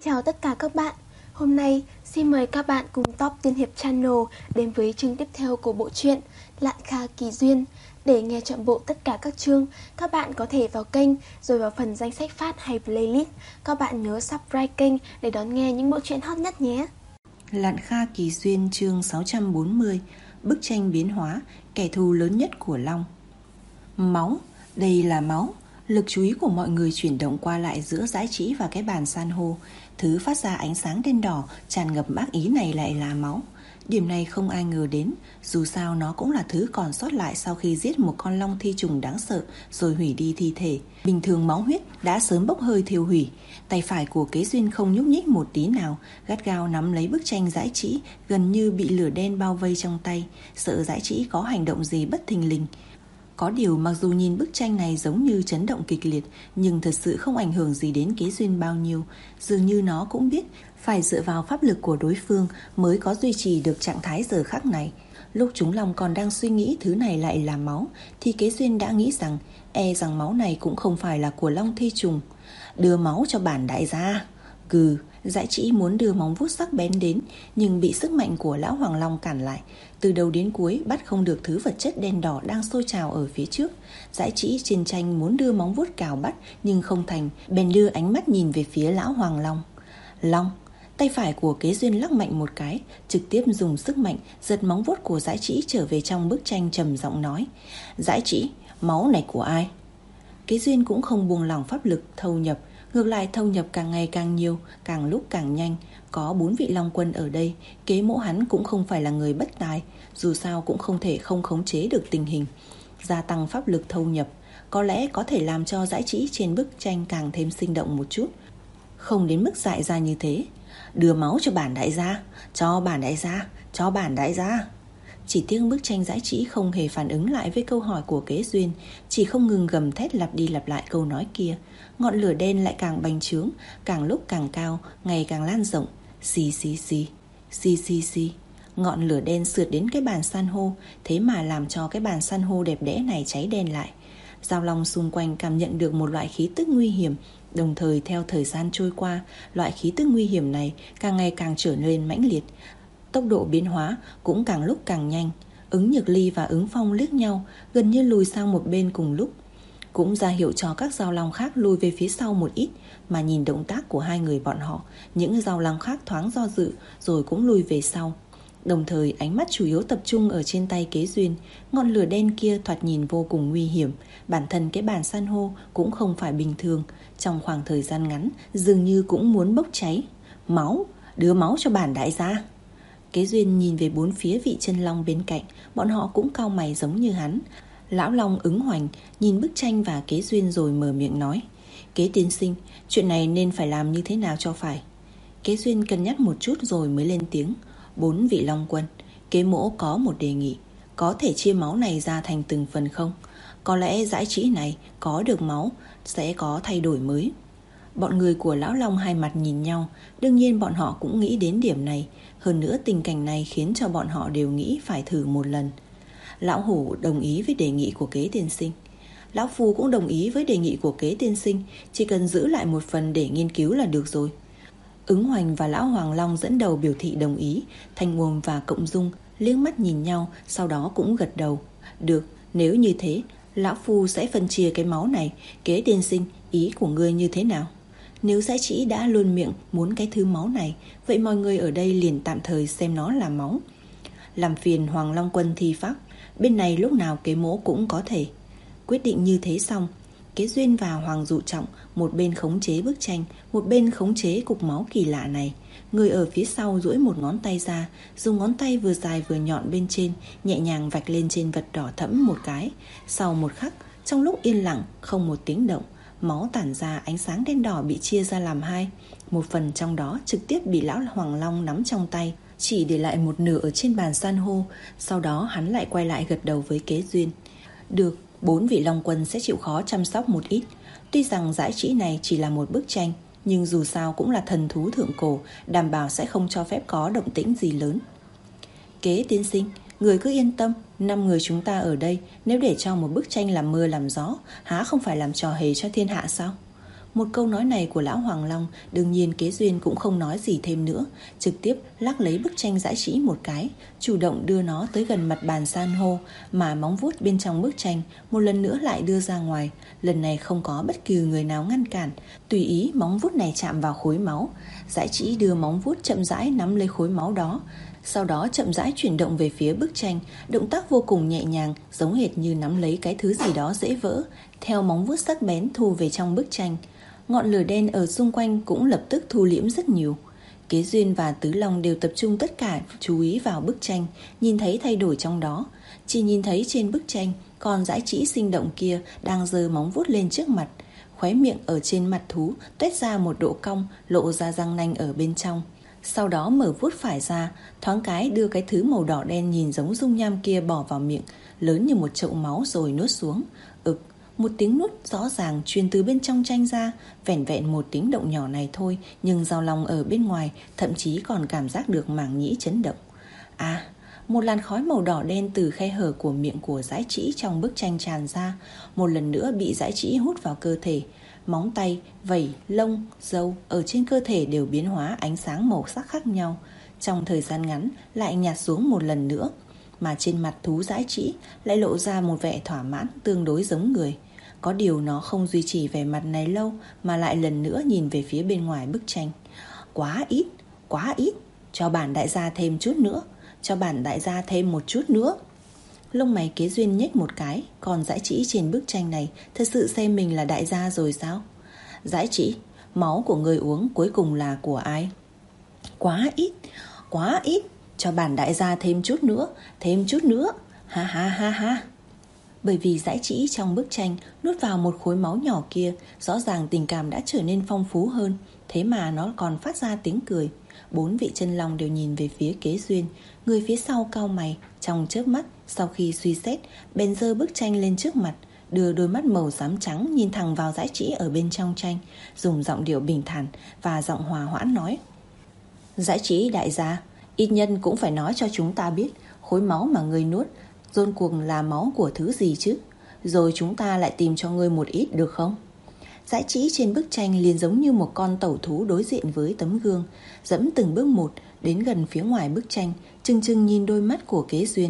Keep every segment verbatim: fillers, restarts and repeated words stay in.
Chào tất cả các bạn. Hôm nay xin mời các bạn cùng Top Tiên Hiệp Channel đến với chương tiếp theo của bộ truyện Lạn Kha Kỳ Duyên. Để nghe trọn bộ tất cả các chương, các bạn có thể vào kênh rồi vào phần danh sách phát hay playlist. Các bạn nhớ subscribe kênh để đón nghe những bộ truyện hot nhất nhé. Lạn Kha Kỳ Duyên chương sáu trăm bốn mươi. Bức tranh biến hóa, kẻ thù lớn nhất của Long. Máu, đây là máu. Lực chú ý của mọi người chuyển động qua lại giữa dãy trĩ và cái bàn san hô. Thứ phát ra ánh sáng đen đỏ tràn ngập ác ý này lại là máu. Điểm này không ai ngờ đến, dù sao nó cũng là thứ còn sót lại sau khi giết một con long thi trùng đáng sợ rồi hủy đi thi thể. Bình thường máu huyết đã sớm bốc hơi thiêu hủy. Tay phải của Kế Duyên không nhúc nhích một tí nào, gắt gao nắm lấy bức tranh dãy trĩ, gần như bị lửa đen bao vây trong tay, sợ dãy trĩ có hành động gì bất thình lình. Có điều mặc dù nhìn bức tranh này giống như chấn động kịch liệt, nhưng thật sự không ảnh hưởng gì đến Kế Duyên bao nhiêu. Dường như nó cũng biết phải dựa vào pháp lực của đối phương mới có duy trì được trạng thái giờ khắc này. Lúc chúng lòng còn đang suy nghĩ thứ này lại là máu, thì Kế Duyên đã nghĩ rằng e rằng máu này cũng không phải là của long thi trùng. Đưa máu cho bản đại gia. Gừ, dãy trĩ muốn đưa móng vuốt sắc bén đến, nhưng bị sức mạnh của lão Hoàng Long cản lại. Từ đầu đến cuối bắt không được thứ vật chất đen đỏ đang sôi trào ở phía trước. Dãy trĩ trên tranh muốn đưa móng vuốt cào bắt nhưng không thành, bèn đưa ánh mắt nhìn về phía lão Hoàng Long. Long, tay phải của Kế Duyên lắc mạnh một cái, trực tiếp dùng sức mạnh giật móng vuốt của dãy trĩ trở về trong bức tranh, trầm giọng nói: Dãy trĩ, máu này của ai? Kế Duyên cũng không buông lỏng pháp lực thâu nhập, ngược lại thâu nhập càng ngày càng nhiều, càng lúc càng nhanh. Có bốn vị long quân ở đây, Kế mỗ hắn cũng không phải là người bất tài, dù sao cũng không thể không khống chế được tình hình. Gia tăng pháp lực thâu nhập, có lẽ có thể làm cho dãy trĩ trên bức tranh càng thêm sinh động một chút, không đến mức dại ra như thế. Đưa máu cho bản đại gia, cho bản đại gia, cho bản đại gia. Chỉ tiếc bức tranh dãy trĩ không hề phản ứng lại với câu hỏi của Kế Duyên, chỉ không ngừng gầm thét lặp đi lặp lại câu nói kia. Ngọn lửa đen lại càng bành trướng, càng lúc càng cao, ngày càng lan rộng. Xì xì xì, xì xì xì. Ngọn lửa đen sượt đến cái bàn san hô, thế mà làm cho cái bàn san hô đẹp đẽ này cháy đen lại. Giao long xung quanh cảm nhận được một loại khí tức nguy hiểm. Đồng thời theo thời gian trôi qua, loại khí tức nguy hiểm này càng ngày càng trở nên mãnh liệt. Tốc độ biến hóa cũng càng lúc càng nhanh. Ứng Nhược Ly và Ứng Phong liếc nhau, gần như lùi sang một bên cùng lúc, cũng ra hiệu cho các giao long khác lùi về phía sau một ít. Mà nhìn động tác của hai người bọn họ, những giao long khác thoáng do dự rồi cũng lùi về sau. Đồng thời ánh mắt chủ yếu tập trung ở trên tay Kế Duyên. Ngọn lửa đen kia thoạt nhìn vô cùng nguy hiểm. Bản thân cái bàn san hô cũng không phải bình thường, trong khoảng thời gian ngắn dường như cũng muốn bốc cháy. Máu, đưa máu cho bản đại gia. Kế Duyên nhìn về bốn phía vị chân long bên cạnh, bọn họ cũng cau mày giống như hắn. Lão Long Ứng Hoành nhìn bức tranh và Kế Duyên rồi mở miệng nói: Kế tiên sinh, chuyện này nên phải làm như thế nào cho phải? Kế Duyên cân nhắc một chút rồi mới lên tiếng: Bốn vị long quân, Kế mỗ có một đề nghị. Có thể chia máu này ra thành từng phần không? Có lẽ dãy trĩ này có được máu sẽ có thay đổi mới. Bọn người của Lão Long hai mặt nhìn nhau. Đương nhiên bọn họ cũng nghĩ đến điểm này. Hơn nữa tình cảnh này khiến cho bọn họ đều nghĩ phải thử một lần. Lão Hổ đồng ý với đề nghị của Kế tiên sinh. Lão Phu cũng đồng ý với đề nghị của Kế tiên sinh. Chỉ cần giữ lại một phần để nghiên cứu là được rồi. Ứng Hoành và Lão Hoàng Long dẫn đầu biểu thị đồng ý. Thanh Uông và Cộng Dung liếc mắt nhìn nhau, sau đó cũng gật đầu. Được, nếu như thế, Lão Phu sẽ phân chia cái máu này. Kế tiên sinh, ý của ngươi như thế nào? Nếu dãy trĩ đã luôn miệng muốn cái thứ máu này, vậy mọi người ở đây liền tạm thời xem nó là máu. Làm phiền Hoàng Long quân thi pháp, bên này lúc nào Kế mỗ cũng có thể. Quyết định như thế xong, Kế Duyên và Hoàng Dụ Trọng một bên khống chế bức tranh, một bên khống chế cục máu kỳ lạ này. Người ở phía sau duỗi một ngón tay ra, dùng ngón tay vừa dài vừa nhọn bên trên nhẹ nhàng vạch lên trên vật đỏ thẫm một cái. Sau một khắc, trong lúc yên lặng không một tiếng động, máu tản ra ánh sáng đen đỏ bị chia ra làm hai. Một phần trong đó trực tiếp bị Lão Hoàng Long nắm trong tay, chỉ để lại một nửa ở trên bàn san hô. Sau đó hắn lại quay lại gật đầu với Kế Duyên. Được, bốn vị long quân sẽ chịu khó chăm sóc một ít. Tuy rằng dãy trĩ này chỉ là một bức tranh, nhưng dù sao cũng là thần thú thượng cổ, đảm bảo sẽ không cho phép có động tĩnh gì lớn. Kế tiên sinh, người cứ yên tâm, năm người chúng ta ở đây, nếu để cho một bức tranh làm mưa làm gió, há không phải làm trò hề cho thiên hạ sao? Một câu nói này của lão Hoàng Long, đương nhiên Kế Duyên cũng không nói gì thêm nữa, trực tiếp lắc lấy bức tranh dãi trĩ một cái, chủ động đưa nó tới gần mặt bàn san hô, mà móng vuốt bên trong bức tranh một lần nữa lại đưa ra ngoài. Lần này không có bất kỳ người nào ngăn cản, tùy ý móng vuốt này chạm vào khối máu. Dãi trĩ đưa móng vuốt chậm rãi nắm lấy khối máu đó, sau đó chậm rãi chuyển động về phía bức tranh, động tác vô cùng nhẹ nhàng, giống hệt như nắm lấy cái thứ gì đó dễ vỡ, theo móng vuốt sắc bén thu về trong bức tranh. Ngọn lửa đen ở xung quanh cũng lập tức thu liễm rất nhiều. Kế Duyên và Tứ Long đều tập trung tất cả chú ý vào bức tranh, nhìn thấy thay đổi trong đó. Chỉ nhìn thấy trên bức tranh, con dãi trĩ sinh động kia đang giơ móng vuốt lên trước mặt, khóe miệng ở trên mặt thú tuét ra một độ cong, lộ ra răng nanh ở bên trong. Sau đó mở vuốt phải ra, thoáng cái đưa cái thứ màu đỏ đen nhìn giống dung nham kia bỏ vào miệng, lớn như một chậu máu rồi nuốt xuống. Ực, một tiếng nuốt rõ ràng truyền từ bên trong tranh ra. Vẻn vẹn một tiếng động nhỏ này thôi, nhưng Giao Long ở bên ngoài thậm chí còn cảm giác được màng nhĩ chấn động. À, một làn khói màu đỏ đen từ khe hở của miệng của dãi trĩ trong bức tranh tràn ra, một lần nữa bị dãi trĩ hút vào cơ thể. Móng tay, vảy, lông, râu ở trên cơ thể đều biến hóa ánh sáng màu sắc khác nhau, trong thời gian ngắn lại nhạt xuống một lần nữa. Mà trên mặt thú dãi trĩ lại lộ ra một vẻ thỏa mãn tương đối giống người. Có điều nó không duy trì vẻ mặt này lâu, mà lại lần nữa nhìn về phía bên ngoài bức tranh. Quá ít, quá ít, cho bản đại gia thêm chút nữa, cho bản đại gia thêm một chút nữa. Lông mày Kế Duyên nhếch một cái, còn dãi trĩ trên bức tranh này thật sự xem mình là đại gia rồi sao? Dãi trĩ, máu của người uống cuối cùng là của ai? Quá ít, quá ít, cho bản đại gia thêm chút nữa, thêm chút nữa, ha ha ha ha. Bởi vì dãi trĩ trong bức tranh nuốt vào một khối máu nhỏ kia, rõ ràng tình cảm đã trở nên phong phú hơn, thế mà nó còn phát ra tiếng cười. Bốn vị chân long đều nhìn về phía Kế Duyên, người phía sau cau mày, trong chớp mắt sau khi suy xét, bèn giơ bức tranh lên trước mặt, đưa đôi mắt màu xám trắng nhìn thẳng vào dãi trĩ ở bên trong tranh, dùng giọng điệu bình thản và giọng hòa hoãn nói: Dãi trĩ đại gia, ít nhân cũng phải nói cho chúng ta biết khối máu mà ngươi nuốt rốt cuộc là máu của thứ gì chứ, rồi chúng ta lại tìm cho ngươi một ít được không? Dãi trĩ trên bức tranh liền giống như một con tẩu thú đối diện với tấm gương, dẫm từng bước một đến gần phía ngoài bức tranh, chừng chừng nhìn đôi mắt của Kế Duyên.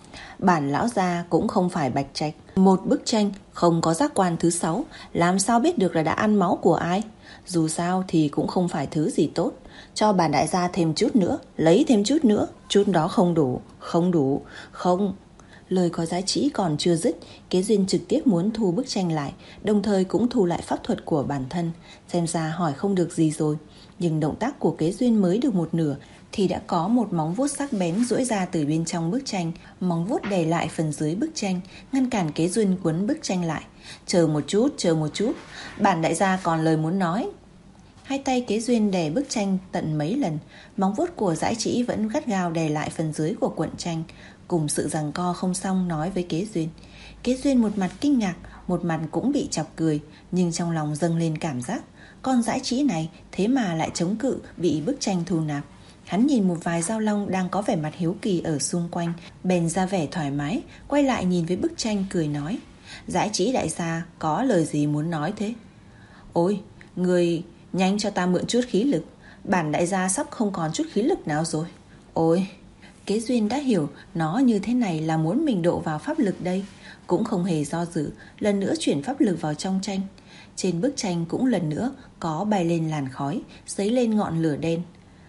Bản lão gia cũng không phải bạch trạch, một bức tranh không có giác quan thứ sáu, làm sao biết được là đã ăn máu của ai? Dù sao thì cũng không phải thứ gì tốt. Cho bản đại gia thêm chút nữa, lấy thêm chút nữa, chút đó không đủ, không đủ, không. Lời có giá trị còn chưa dứt, Kế Duyên trực tiếp muốn thu bức tranh lại, đồng thời cũng thu lại pháp thuật của bản thân. Xem ra hỏi không được gì rồi. Nhưng động tác của Kế Duyên mới được một nửa thì đã có một móng vuốt sắc bén duỗi ra từ bên trong bức tranh. Móng vuốt đè lại phần dưới bức tranh, ngăn cản Kế Duyên quấn bức tranh lại. Chờ một chút, chờ một chút, bản đại gia còn lời muốn nói. Hai tay Kế Duyên đè bức tranh tận mấy lần, móng vuốt của dãi trĩ vẫn gắt gao đè lại phần dưới của cuộn tranh. Cùng sự giằng co không xong nói với Kế Duyên. Kế Duyên một mặt kinh ngạc, một mặt cũng bị chọc cười, nhưng trong lòng dâng lên cảm giác con dãi trĩ này thế mà lại chống cự bị bức tranh thu nạp. Hắn nhìn một vài Giao Long đang có vẻ mặt hiếu kỳ ở xung quanh, bèn ra vẻ thoải mái, quay lại nhìn với bức tranh cười nói: Dãi trĩ đại gia có lời gì muốn nói thế? Ôi, người nhanh cho ta mượn chút khí lực, bản đại gia sắp không còn chút khí lực nào rồi. Ôi, Kế Duyên đã hiểu nó như thế này là muốn mình độ vào pháp lực đây, cũng không hề do dự, lần nữa chuyển pháp lực vào trong tranh. Trên bức tranh cũng lần nữa có bay lên làn khói, dấy lên ngọn lửa đen.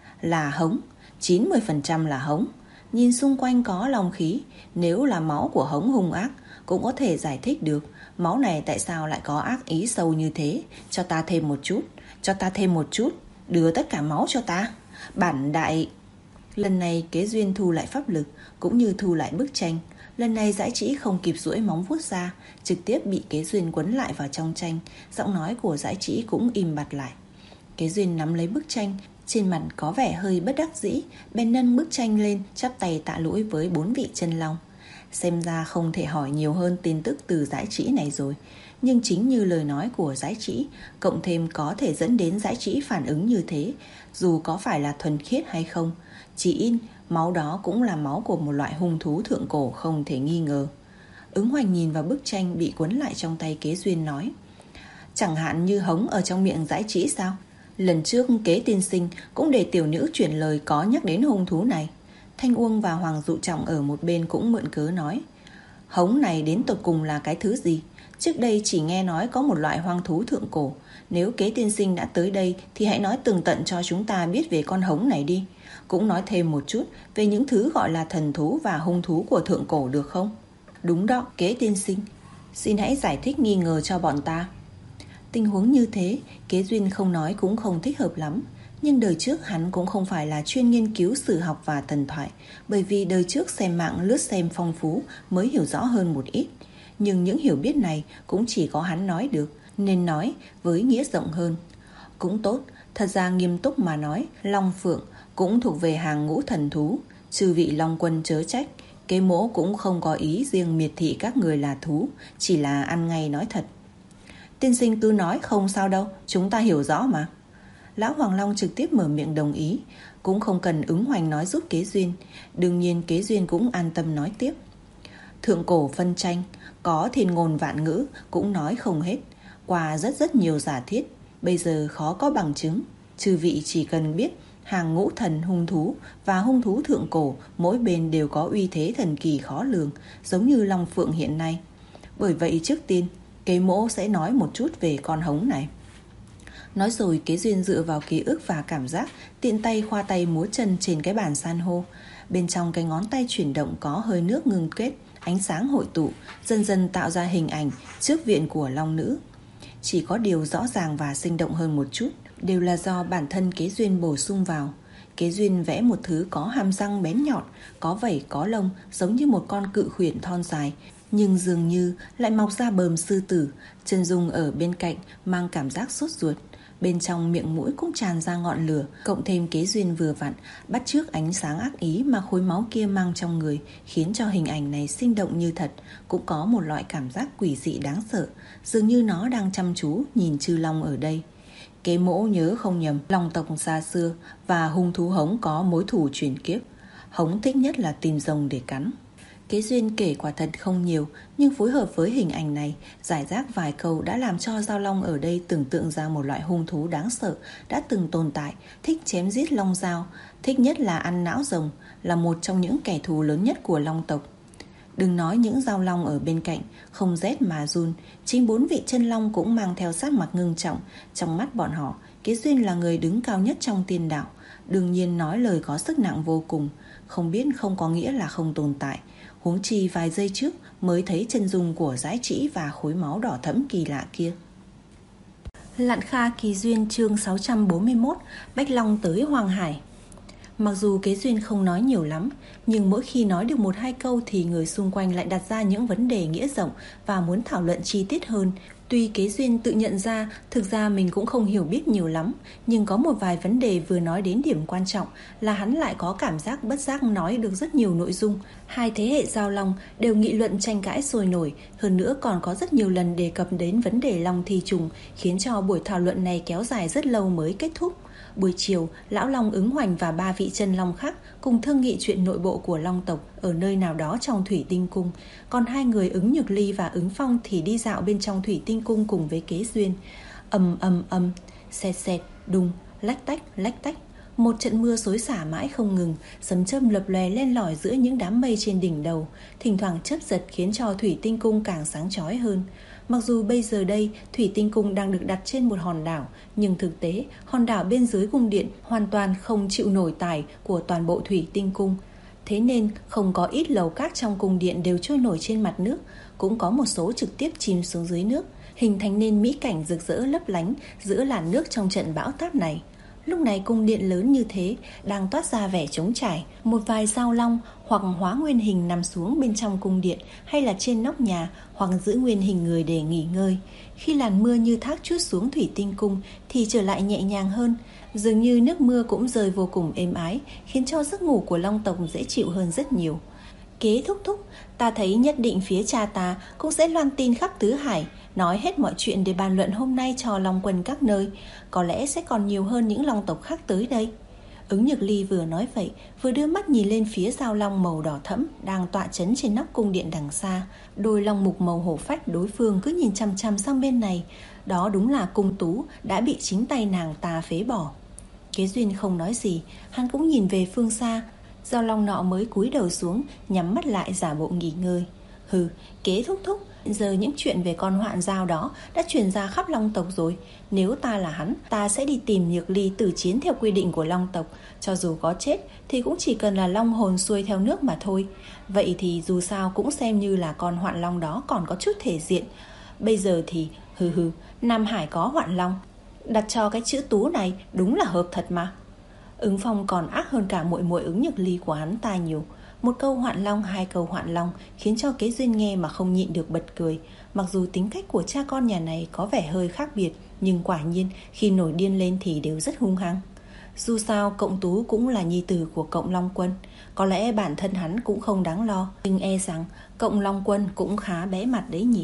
Là hống, chín mươi phần trăm là hống. Nhìn xung quanh có long khí, nếu là máu của hống hung ác cũng có thể giải thích được máu này tại sao lại có ác ý sâu như thế. Cho ta thêm một chút, cho ta thêm một chút, đưa tất cả máu cho ta. Bản đại... Lần này Kế Duyên thu lại pháp lực cũng như thu lại bức tranh. Lần này dãi trĩ không kịp duỗi móng vuốt ra, trực tiếp bị Kế Duyên quấn lại vào trong tranh. Giọng nói của dãi trĩ cũng im bặt lại. Kế Duyên nắm lấy bức tranh, trên mặt có vẻ hơi bất đắc dĩ, bèn nâng bức tranh lên, chắp tay tạ lỗi với bốn vị chân long. Xem ra không thể hỏi nhiều hơn tin tức từ dãi trĩ này rồi. Nhưng chính như lời nói của dãi trĩ, cộng thêm có thể dẫn đến dãi trĩ phản ứng như thế, dù có phải là thuần khiết hay không, chỉ in máu đó cũng là máu của một loại hung thú thượng cổ không thể nghi ngờ. Ứng Hoành nhìn vào bức tranh bị quấn lại trong tay Kế Duyên nói: chẳng hạn như hống ở trong miệng Dãi Trĩ sao? Lần trước Kế tiên sinh cũng để tiểu nữ chuyển lời có nhắc đến hung thú này. Thanh Uông và Hoàng Dụ Trọng ở một bên cũng mượn cớ nói, hống này đến tột cùng là cái thứ gì? Trước đây chỉ nghe nói có một loại hoang thú thượng cổ. Nếu Kế tiên sinh đã tới đây thì hãy nói tường tận cho chúng ta biết về con hống này đi. Cũng nói thêm một chút về những thứ gọi là thần thú và hung thú của thượng cổ được không? Đúng đó, Kế tiên sinh, xin hãy giải thích nghi ngờ cho bọn ta. Tình huống như thế, Kế Duyên không nói cũng không thích hợp lắm. Nhưng đời trước hắn cũng không phải là chuyên nghiên cứu sử học và thần thoại, bởi vì đời trước xem mạng lướt xem phong phú mới hiểu rõ hơn một ít. Nhưng những hiểu biết này cũng chỉ có hắn nói được, nên nói với nghĩa rộng hơn. Cũng tốt, thật ra nghiêm túc mà nói, Long Phượng cũng thuộc về hàng ngũ thần thú. Chư vị Long Quân chớ trách, Kế mỗ cũng không có ý riêng miệt thị các người là thú, chỉ là ăn ngay nói thật. Tiên sinh cứ nói không sao đâu, chúng ta hiểu rõ mà. Lão Hoàng Long trực tiếp mở miệng đồng ý, cũng không cần ứng hoành nói giúp Kế Duyên. Đương nhiên Kế Duyên cũng an tâm nói tiếp. Thượng cổ phân tranh, có thiên ngôn vạn ngữ cũng nói không hết, qua rất rất nhiều giả thiết, bây giờ khó có bằng chứng. Chư vị chỉ cần biết hàng ngũ thần hung thú và hung thú thượng cổ mỗi bên đều có uy thế thần kỳ khó lường, giống như Long Phượng hiện nay. Bởi vậy trước tiên Kế mỗ sẽ nói một chút về con hống này. Nói rồi Kế Duyên dựa vào ký ức và cảm giác, tiện tay khoa tay múa chân trên cái bàn san hô. Bên trong cái ngón tay chuyển động có hơi nước ngưng kết, ánh sáng hội tụ, dần dần tạo ra hình ảnh trước viện của Long Nữ. Chỉ có điều rõ ràng và sinh động hơn một chút, đều là do bản thân Kế Duyên bổ sung vào. Kế Duyên vẽ một thứ có hàm răng bén nhọn, có vảy có lông, giống như một con cự khuyển thon dài, nhưng dường như lại mọc ra bờm sư tử. Chân dung ở bên cạnh mang cảm giác sốt ruột, bên trong miệng mũi cũng tràn ra ngọn lửa. Cộng thêm Kế Duyên vừa vặn bắt chước ánh sáng ác ý mà khối máu kia mang trong người, khiến cho hình ảnh này sinh động như thật, cũng có một loại cảm giác quỷ dị đáng sợ, dường như nó đang chăm chú nhìn chư long ở đây. Kế mỗ nhớ không nhầm, Long tộc xa xưa và hung thú hống có mối thù truyền kiếp. Hống thích nhất là tìm rồng để cắn. Kế Duyên kể quả thật không nhiều, nhưng phối hợp với hình ảnh này, giải rác vài câu đã làm cho Giao Long ở đây tưởng tượng ra một loại hung thú đáng sợ đã từng tồn tại, thích chém giết long dao, thích nhất là ăn não rồng, là một trong những kẻ thù lớn nhất của Long tộc. Đừng nói những Giao Long ở bên cạnh không rét mà run, chính bốn vị chân long cũng mang theo sắc mặt ngưng trọng. Trong mắt bọn họ, Kế Duyên là người đứng cao nhất trong tiên đạo, đương nhiên nói lời có sức nặng vô cùng. Không biết không có nghĩa là không tồn tại, huống chi vài giây trước mới thấy chân dung của Dãi Trĩ và khối máu đỏ thẫm kỳ lạ kia. Lạn Kha Kỳ Duyên chương sáu trăm bốn mươi mốt, Bách Long tới Hoàng Hải. Mặc dù Kế Duyên không nói nhiều lắm, nhưng mỗi khi nói được một hai câu thì người xung quanh lại đặt ra những vấn đề nghĩa rộng và muốn thảo luận chi tiết hơn. Tuy Kế Duyên tự nhận ra thực ra mình cũng không hiểu biết nhiều lắm, nhưng có một vài vấn đề vừa nói đến điểm quan trọng là hắn lại có cảm giác bất giác nói được rất nhiều nội dung. Hai thế hệ Giao Long đều nghị luận tranh cãi sôi nổi, hơn nữa còn có rất nhiều lần đề cập đến vấn đề Long Thi Trùng, khiến cho buổi thảo luận này kéo dài rất lâu mới kết thúc. Buổi chiều, Lão Long Ứng Hoành và ba vị chân long khác cùng thương nghị chuyện nội bộ của Long tộc ở nơi nào đó trong Thủy Tinh Cung. Còn hai người Ứng Nhược Ly và Ứng Phong thì đi dạo bên trong Thủy Tinh Cung cùng với Kế Duyên. Ầm ầm ầm, xẹt xẹt, đùng, lách tách, lách tách. Một trận mưa xối xả mãi không ngừng, sấm chớp lập lòe len lỏi giữa những đám mây trên đỉnh đầu, thỉnh thoảng chớp giật khiến cho Thủy Tinh Cung càng sáng chói hơn. Mặc dù bây giờ đây Thủy Tinh Cung đang được đặt trên một hòn đảo, nhưng thực tế hòn đảo bên dưới cung điện hoàn toàn không chịu nổi tải của toàn bộ Thủy Tinh Cung. Thế nên không có ít lầu các trong cung điện đều trôi nổi trên mặt nước, cũng có một số trực tiếp chìm xuống dưới nước, hình thành nên mỹ cảnh rực rỡ lấp lánh giữa làn nước trong trận bão táp này. Lúc này cung điện lớn như thế đang toát ra vẻ trống trải, một vài Giao Long hoặc hóa nguyên hình nằm xuống bên trong cung điện hay là trên nóc nhà, hoặc giữ nguyên hình người để nghỉ ngơi. Khi làn mưa như thác trút xuống Thủy Tinh Cung thì trở lại nhẹ nhàng hơn, dường như nước mưa cũng rơi vô cùng êm ái, khiến cho giấc ngủ của Long tộc dễ chịu hơn rất nhiều. Kế thúc thúc, ta thấy nhất định phía cha ta cũng sẽ loan tin khắp tứ hải, nói hết mọi chuyện để bàn luận hôm nay cho Long quân các nơi. Có lẽ sẽ còn nhiều hơn những Long tộc khác tới đây. Ứng Nhược Ly vừa nói vậy, vừa đưa mắt nhìn lên phía giao long màu đỏ thẫm đang tọa chấn trên nóc cung điện đằng xa. Đôi long mục màu hổ phách đối phương cứ nhìn chằm chằm sang bên này. Đó đúng là cung tú đã bị chính tay nàng ta phế bỏ. Kế Duyên không nói gì, hắn cũng nhìn về phương xa. Giao long nọ mới cúi đầu xuống, nhắm mắt lại giả bộ nghỉ ngơi. Hừ, Kế thúc thúc, giờ những chuyện về con hoạn giao đó đã truyền ra khắp Long tộc rồi. Nếu ta là hắn, ta sẽ đi tìm Nhược Ly tử chiến theo quy định của Long tộc. Cho dù có chết thì cũng chỉ cần là long hồn xuôi theo nước mà thôi. Vậy thì dù sao cũng xem như là con hoạn long đó còn có chút thể diện. Bây giờ thì hừ hừ, Nam Hải có hoạn long, đặt cho cái chữ Tú này đúng là hợp thật mà. Ứng Phong còn ác hơn cả muội muội Ứng Nhược Ly của hắn ta nhiều. Một câu hoạn long, hai câu hoạn long khiến cho Kế Duyên nghe mà không nhịn được bật cười. Mặc dù tính cách của cha con nhà này có vẻ hơi khác biệt, nhưng quả nhiên khi nổi điên lên thì đều rất hung hăng. Dù sao Cộng Tú cũng là nhi tử của Cộng Long Quân, có lẽ bản thân hắn cũng không đáng lo, nhưng e rằng Cộng Long Quân cũng khá bé mặt đấy nhỉ.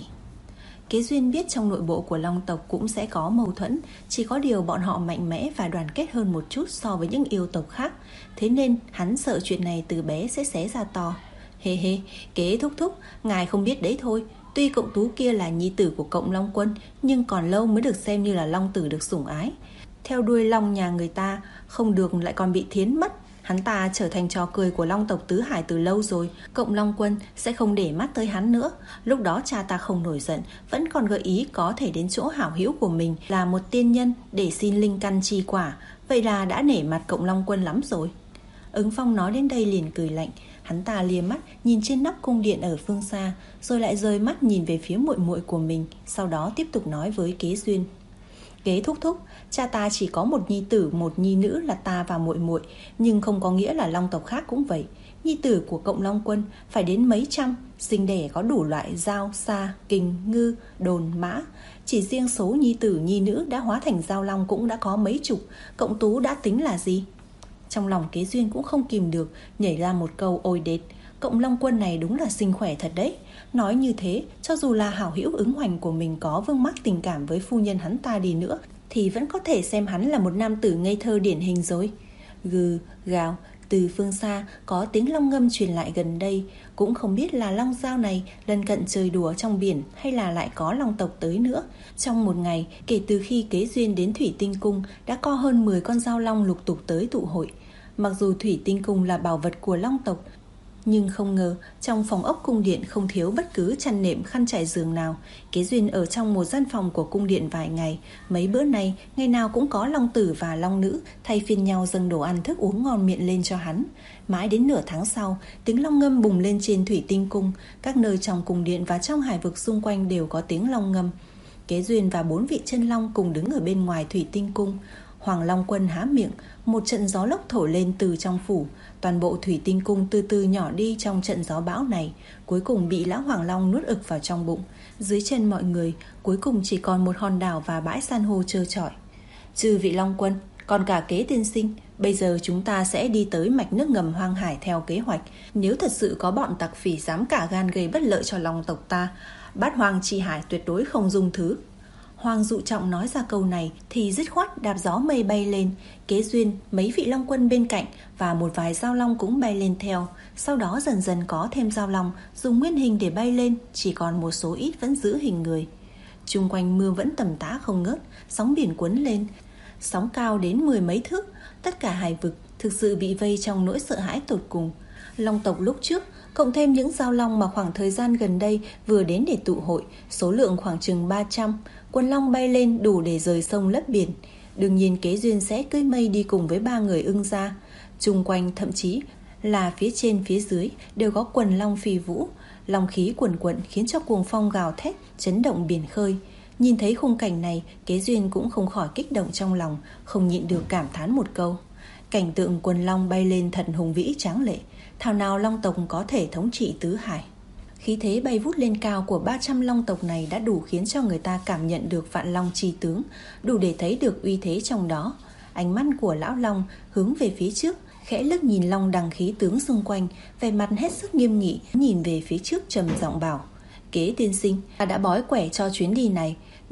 Kế Duyên biết trong nội bộ của Long tộc cũng sẽ có mâu thuẫn, chỉ có điều bọn họ mạnh mẽ và đoàn kết hơn một chút so với những yêu tộc khác. Thế nên hắn sợ chuyện này từ bé sẽ xé ra to. Hê hê, Kế thúc thúc, ngài không biết đấy thôi. Tuy Cộng Tú kia là nhi tử của Cộng Long Quân, nhưng còn lâu mới được xem như là long tử được sủng ái. Theo đuôi long nhà người ta, không được lại còn bị thiến mất. Hắn ta trở thành trò cười của Long tộc tứ hải từ lâu rồi. Cộng Long Quân sẽ không để mắt tới hắn nữa. Lúc đó cha ta không nổi giận, vẫn còn gợi ý có thể đến chỗ hảo hữu của mình là một tiên nhân để xin linh căn chi quả. Vậy là đã nể mặt Cộng Long Quân lắm rồi. Ứng Phong nói đến đây liền cười lạnh. Hắn ta lia mắt nhìn trên nóc cung điện ở phương xa, rồi lại rời mắt nhìn về phía muội muội của mình. Sau đó tiếp tục nói với Kế Duyên. Kế thúc thúc, cha ta chỉ có một nhi tử, một nhi nữ là ta và muội muội, nhưng không có nghĩa là Long tộc khác cũng vậy. Nhi tử của Cộng Long Quân phải đến mấy trăm, sinh đẻ có đủ loại dao, sa, kình, ngư, đồn, mã. Chỉ riêng số nhi tử nhi nữ đã hóa thành giao long cũng đã có mấy chục, Cộng Tú đã tính là gì? Trong lòng Kế Duyên cũng không kìm được, nhảy ra một câu ôi đệt. Cộng Long Quân này đúng là xinh khỏe thật đấy. Nói như thế, cho dù là hảo hữu Ứng Hoành của mình có vương mắc tình cảm với phu nhân hắn ta đi nữa, thì vẫn có thể xem hắn là một nam tử ngây thơ điển hình rồi. Gừ, gào, từ phương xa có tiếng long ngâm truyền lại gần đây. Cũng không biết là long giao này lần cận chơi đùa trong biển hay là lại có long tộc tới nữa. Trong một ngày, kể từ khi Kế Duyên đến Thủy Tinh Cung, đã có hơn mười con giao long lục tục tới tụ hội. Mặc dù Thủy Tinh Cung là bảo vật của Long tộc, nhưng không ngờ trong phòng ốc cung điện không thiếu bất cứ chăn nệm khăn trải giường nào. Kế Duyên ở trong một gian phòng của cung điện vài ngày. Mấy bữa này, ngày nào cũng có long tử và long nữ thay phiên nhau dâng đồ ăn thức uống ngon miệng lên cho hắn. Mãi đến nửa tháng sau, tiếng long ngâm bùng lên trên Thủy Tinh Cung. Các nơi trong cung điện và trong hải vực xung quanh đều có tiếng long ngâm. Kế Duyên và bốn vị chân long cùng đứng ở bên ngoài Thủy Tinh Cung. Hoàng Long Quân há miệng, một trận gió lốc thổi lên từ trong phủ. Toàn bộ Thủy Tinh Cung từ từ nhỏ đi trong trận gió bão này, cuối cùng bị lão Hoàng Long nuốt ực vào trong bụng. Dưới chân mọi người, cuối cùng chỉ còn một hòn đảo và bãi san hô trơ trọi. Chư vị Long Quân, còn cả Kế tiên sinh, bây giờ chúng ta sẽ đi tới mạch nước ngầm hoang hải theo kế hoạch. Nếu thật sự có bọn tặc phỉ dám cả gan gây bất lợi cho Long tộc ta, Bát Hoang chi hải tuyệt đối không dung thứ. Hoàng Dụ Trọng nói ra câu này thì dứt khoát đạp gió mây bay lên. Kế Duyên, mấy vị long quân bên cạnh và một vài giao long cũng bay lên theo. Sau đó dần dần có thêm giao long dùng nguyên hình để bay lên, chỉ còn một số ít vẫn giữ hình người. Chung quanh mưa vẫn tầm tã không ngớt, sóng biển cuốn lên, sóng cao đến mười mấy thước. Tất cả hải vực thực sự bị vây trong nỗi sợ hãi tột cùng. Long tộc lúc trước cộng thêm những giao long mà khoảng thời gian gần đây vừa đến để tụ hội, số lượng khoảng chừng ba trăm. Quần long bay lên đủ để rời sông lấp biển. Đương nhiên Kế Duyên sẽ cưỡi mây đi cùng với ba người Ưng gia. Chung quanh thậm chí là phía trên phía dưới đều có quần long phi vũ. Long khí quần quận khiến cho cuồng phong gào thét, chấn động biển khơi. Nhìn thấy khung cảnh này, Kế Duyên cũng không khỏi kích động trong lòng, không nhịn được cảm thán một câu. Cảnh tượng quần long bay lên thật hùng vĩ tráng lệ. Thảo nào long tộc có thể thống trị tứ hải. Khí thế bay vút lên cao của ba trăm long tộc này đã đủ khiến cho người ta cảm nhận được vạn long chi tướng, đủ để thấy được uy thế trong đó. Ánh mắt của lão long hướng về phía trước, khẽ liếc nhìn long đằng khí tướng xung quanh, vẻ mặt hết sức nghiêm nghị, nhìn về phía trước trầm giọng bảo: Kế tiên sinh, ta đã bói quẻ cho chuyến đi này,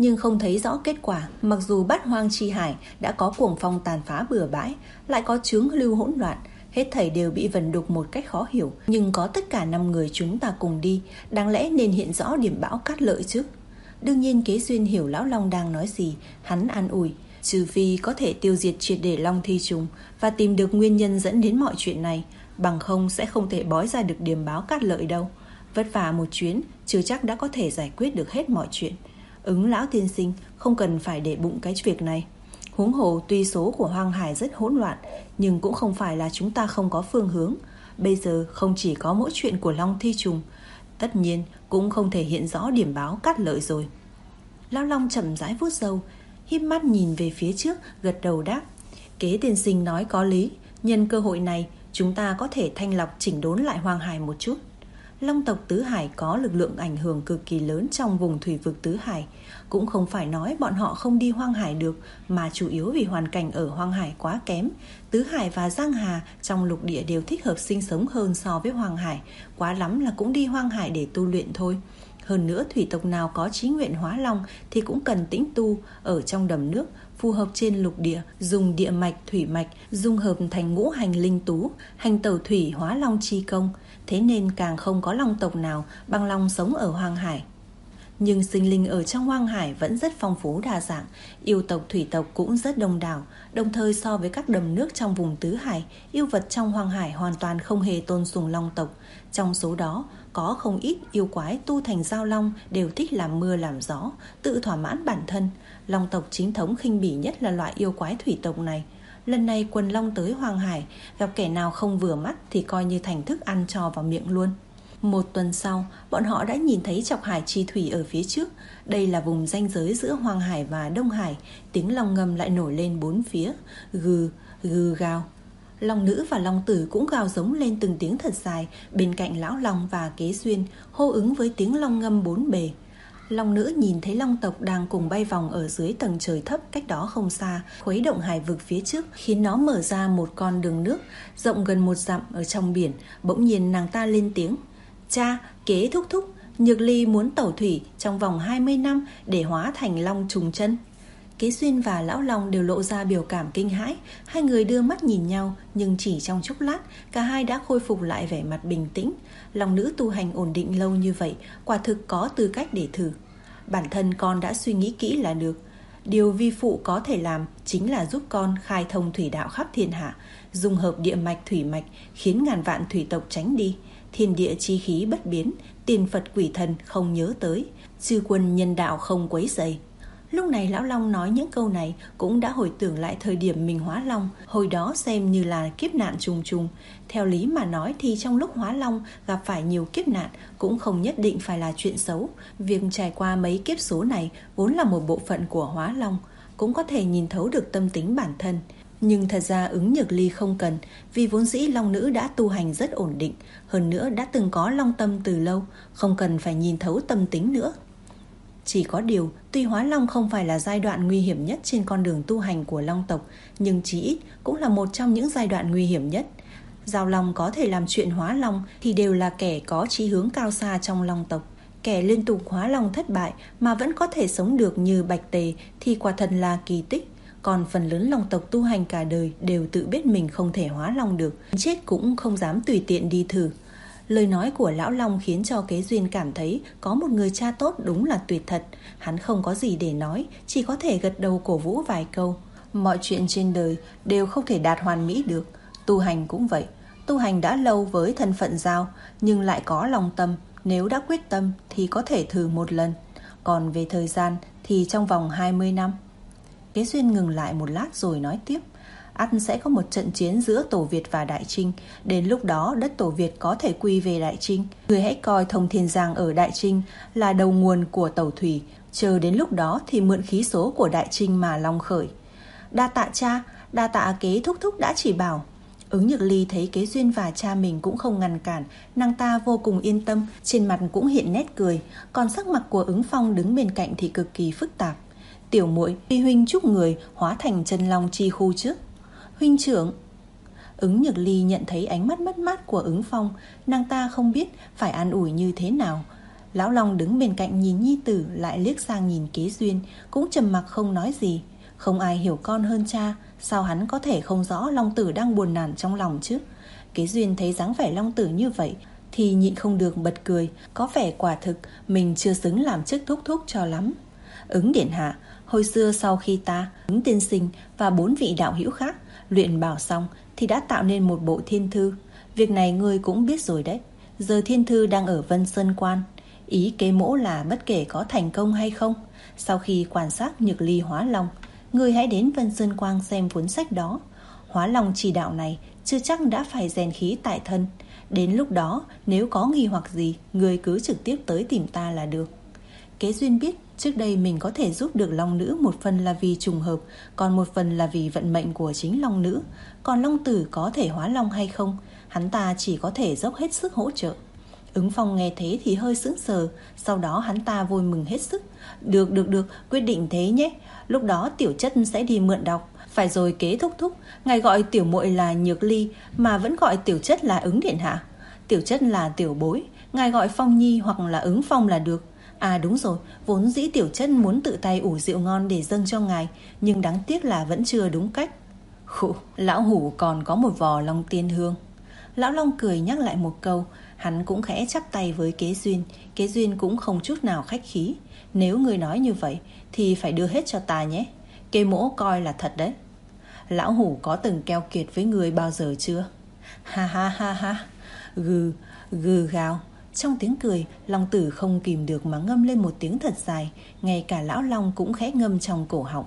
nhưng không thấy rõ kết quả. Mặc dù Bát Hoang Chi Hải đã có cuồng phong tàn phá bừa bãi, lại có chướng lưu hỗn loạn, hết thảy đều bị vần đục một cách khó hiểu. Nhưng có tất cả năm người chúng ta cùng đi, đáng lẽ nên hiện rõ điểm bão cát lợi chứ. Đương nhiên Kế Duyên hiểu Lão Long đang nói gì. Hắn an ủi, trừ phi có thể tiêu diệt triệt để Long Thi Trùng và tìm được nguyên nhân dẫn đến mọi chuyện này, bằng không sẽ không thể bói ra được điểm báo cát lợi đâu. Vất vả một chuyến, chưa chắc đã có thể giải quyết được hết mọi chuyện. Ứng lão tiên sinh không cần phải để bụng cái việc này. Huống hồ tuy số của Hoang Hải rất hỗn loạn, nhưng cũng không phải là chúng ta không có phương hướng. Bây giờ không chỉ có mỗi chuyện của Long Thi Trùng, tất nhiên cũng không thể hiện rõ điểm báo cát lợi rồi. Lão Long chậm rãi vuốt râu, híp mắt nhìn về phía trước, gật đầu đáp, Kế tiên sinh nói có lý. Nhân cơ hội này chúng ta có thể thanh lọc chỉnh đốn lại Hoang Hải một chút. Long tộc Tứ Hải có lực lượng ảnh hưởng cực kỳ lớn trong vùng thủy vực Tứ Hải. Cũng không phải nói bọn họ không đi Hoang Hải được, mà chủ yếu vì hoàn cảnh ở Hoang Hải quá kém. Tứ Hải và Giang Hà trong lục địa đều thích hợp sinh sống hơn so với Hoang Hải. Quá lắm là cũng đi Hoang Hải để tu luyện thôi. Hơn nữa thủy tộc nào có chí nguyện hóa long thì cũng cần tĩnh tu ở trong đầm nước, phù hợp trên lục địa, dùng địa mạch, thủy mạch, dung hợp thành ngũ hành linh tú, hành tẩu thủy hóa long chi công. Thế nên càng không có long tộc nào bằng long sống ở Hoang Hải. Nhưng sinh linh ở trong Hoang Hải vẫn rất phong phú đa dạng, yêu tộc thủy tộc cũng rất đông đảo. Đồng thời so với các đầm nước trong vùng Tứ Hải, yêu vật trong Hoang Hải hoàn toàn không hề tôn sùng long tộc. Trong số đó có không ít yêu quái tu thành giao long đều thích làm mưa làm gió, tự thỏa mãn bản thân. Long tộc chính thống khinh bỉ nhất là loại yêu quái thủy tộc này. Lần này quần long tới Hoang Hải, gặp kẻ nào không vừa mắt thì coi như thành thức ăn cho vào miệng luôn. Một tuần sau, bọn họ đã nhìn thấy Trọc Hải chi thủy ở phía trước. Đây là vùng ranh giới giữa Hoang Hải và Đông Hải. Tiếng long ngâm lại nổi lên bốn phía, gừ, gừ gào. Long nữ và long tử cũng gào giống lên từng tiếng thật dài bên cạnh Lão Long và Kế Duyên, hô ứng với tiếng long ngâm bốn bề. Long nữ nhìn thấy long tộc đang cùng bay vòng ở dưới tầng trời thấp cách đó không xa, khuấy động hải vực phía trước, khiến nó mở ra một con đường nước rộng gần một dặm ở trong biển. Bỗng nhiên nàng ta lên tiếng, cha, Kế thúc thúc, Nhược Ly muốn tẩu thủy trong vòng hai mươi năm để hóa thành long trùng chân. Kế Duyên và Lão Long đều lộ ra biểu cảm kinh hãi. Hai người đưa mắt nhìn nhau, nhưng chỉ trong chốc lát cả hai đã khôi phục lại vẻ mặt bình tĩnh. Long nữ tu hành ổn định lâu như vậy, quả thực có tư cách để thử. Bản thân con đã suy nghĩ kỹ là được. Điều vi phụ có thể làm chính là giúp con khai thông thủy đạo khắp thiên hạ, dung hợp địa mạch thủy mạch, khiến ngàn vạn thủy tộc tránh đi. Thiên địa chi khí bất biến, tiền Phật quỷ thần không nhớ tới, chư quân nhân đạo không quấy rầy. Lúc này Lão Long nói những câu này cũng đã hồi tưởng lại thời điểm mình hóa long. Hồi đó xem như là kiếp nạn trùng trùng. Theo lý mà nói thì trong lúc hóa long gặp phải nhiều kiếp nạn cũng không nhất định phải là chuyện xấu. Việc trải qua mấy kiếp số này vốn là một bộ phận của hóa long, cũng có thể nhìn thấu được tâm tính bản thân. Nhưng thật ra Ứng Nhược Ly không cần, vì vốn dĩ long nữ đã tu hành rất ổn định, hơn nữa đã từng có long tâm từ lâu, không cần phải nhìn thấu tâm tính nữa. Chỉ có điều, tuy hóa long không phải là giai đoạn nguy hiểm nhất trên con đường tu hành của long tộc, nhưng chí ít cũng là một trong những giai đoạn nguy hiểm nhất. Giao long có thể làm chuyện hóa long thì đều là kẻ có chí hướng cao xa trong long tộc. Kẻ liên tục hóa long thất bại mà vẫn có thể sống được như Bạch Tề thì quả thật là kỳ tích. Còn phần lớn long tộc tu hành cả đời đều tự biết mình không thể hóa long được, chết cũng không dám tùy tiện đi thử. Lời nói của Lão Long khiến cho Kế Duyên cảm thấy có một người cha tốt đúng là tuyệt thật. Hắn không có gì để nói, chỉ có thể gật đầu cổ vũ vài câu. Mọi chuyện trên đời đều không thể đạt hoàn mỹ được. Tu hành cũng vậy. Tu hành đã lâu với thân phận giao, nhưng lại có lòng tâm. Nếu đã quyết tâm thì có thể thử một lần. Còn về thời gian thì trong vòng hai mươi năm. Kế Duyên ngừng lại một lát rồi nói tiếp. ắt sẽ có một trận chiến giữa Tổ Việt và Đại Trinh. Đến lúc đó đất Tổ Việt có thể quy về Đại Trinh. Người hãy coi Thông Thiên Giang ở Đại Trinh là đầu nguồn của tẩu thủy. Chờ đến lúc đó thì mượn khí số của Đại Trinh mà long khởi. Đa tạ cha, đa tạ Kế thúc thúc đã chỉ bảo. Ứng Nhược Ly thấy Kế Duyên và cha mình cũng không ngăn cản, nàng ta vô cùng yên tâm, trên mặt cũng hiện nét cười. Còn sắc mặt của Ứng Phong đứng bên cạnh thì cực kỳ phức tạp. Tiểu muội, vi huynh chúc người hóa thành chân long chi khu trước. Huynh trưởng. Ứng Nhược Ly nhận thấy ánh mắt mất mát của Ứng Phong, nàng ta không biết phải an ủi như thế nào. Lão Long đứng bên cạnh nhìn nhi tử, lại liếc sang nhìn Kế Duyên, cũng trầm mặc không nói gì. Không ai hiểu con hơn cha, sao hắn có thể không rõ Long Tử đang buồn nản trong lòng chứ? Kế Duyên thấy dáng vẻ Long Tử như vậy thì nhịn không được bật cười, có vẻ quả thực mình chưa xứng làm chức thúc thúc cho lắm. Ứng điện hạ, hồi xưa sau khi ta, Ứng tiên sinh và bốn vị đạo hữu khác luyện bảo xong thì đã tạo nên một bộ thiên thư. Việc này ngươi cũng biết rồi đấy. Giờ thiên thư đang ở Vân Sơn Quan. Ý kế mỗ là bất kể có thành công hay không, sau khi quan sát nhược ly hóa long, ngươi hãy đến Vân Sơn Quang xem cuốn sách đó. Hóa long chỉ đạo này chưa chắc đã phải rèn khí tại thân. Đến lúc đó nếu có nghi hoặc gì, ngươi cứ trực tiếp tới tìm ta là được. Kế Duyên biết trước đây mình có thể giúp được Long Nữ một phần là vì trùng hợp, còn một phần là vì vận mệnh của chính Long Nữ. Còn Long Tử có thể hóa long hay không, hắn ta chỉ có thể dốc hết sức hỗ trợ. Ứng Phong nghe thế thì hơi sững sờ, sau đó hắn ta vui mừng hết sức. Được được được, quyết định thế nhé. Lúc đó Tiểu Chất sẽ đi mượn đọc. Phải rồi Kế thúc thúc, ngài gọi tiểu muội là Nhược Ly mà vẫn gọi Tiểu Chất là Ứng điện hạ. Tiểu Chất là tiểu bối, ngài gọi Phong Nhi hoặc là Ứng Phong là được. À đúng rồi, vốn dĩ Tiểu Chất muốn tự tay ủ rượu ngon để dâng cho ngài, nhưng đáng tiếc là vẫn chưa đúng cách. Khụ, lão hủ còn có một vò Long Tiên Hương. Lão Long cười nhắc lại một câu. Hắn cũng khẽ chắp tay với Kế Duyên. Kế Duyên cũng không chút nào khách khí. Nếu người nói như vậy thì phải đưa hết cho ta nhé. Kế mỗ coi là thật đấy. Lão hủ có từng keo kiệt với người bao giờ chưa? Ha ha ha ha. Gừ, gừ gào. Trong tiếng cười, Long Tử không kìm được mà ngâm lên một tiếng thật dài. Ngay cả Lão Long cũng khẽ ngâm trong cổ họng.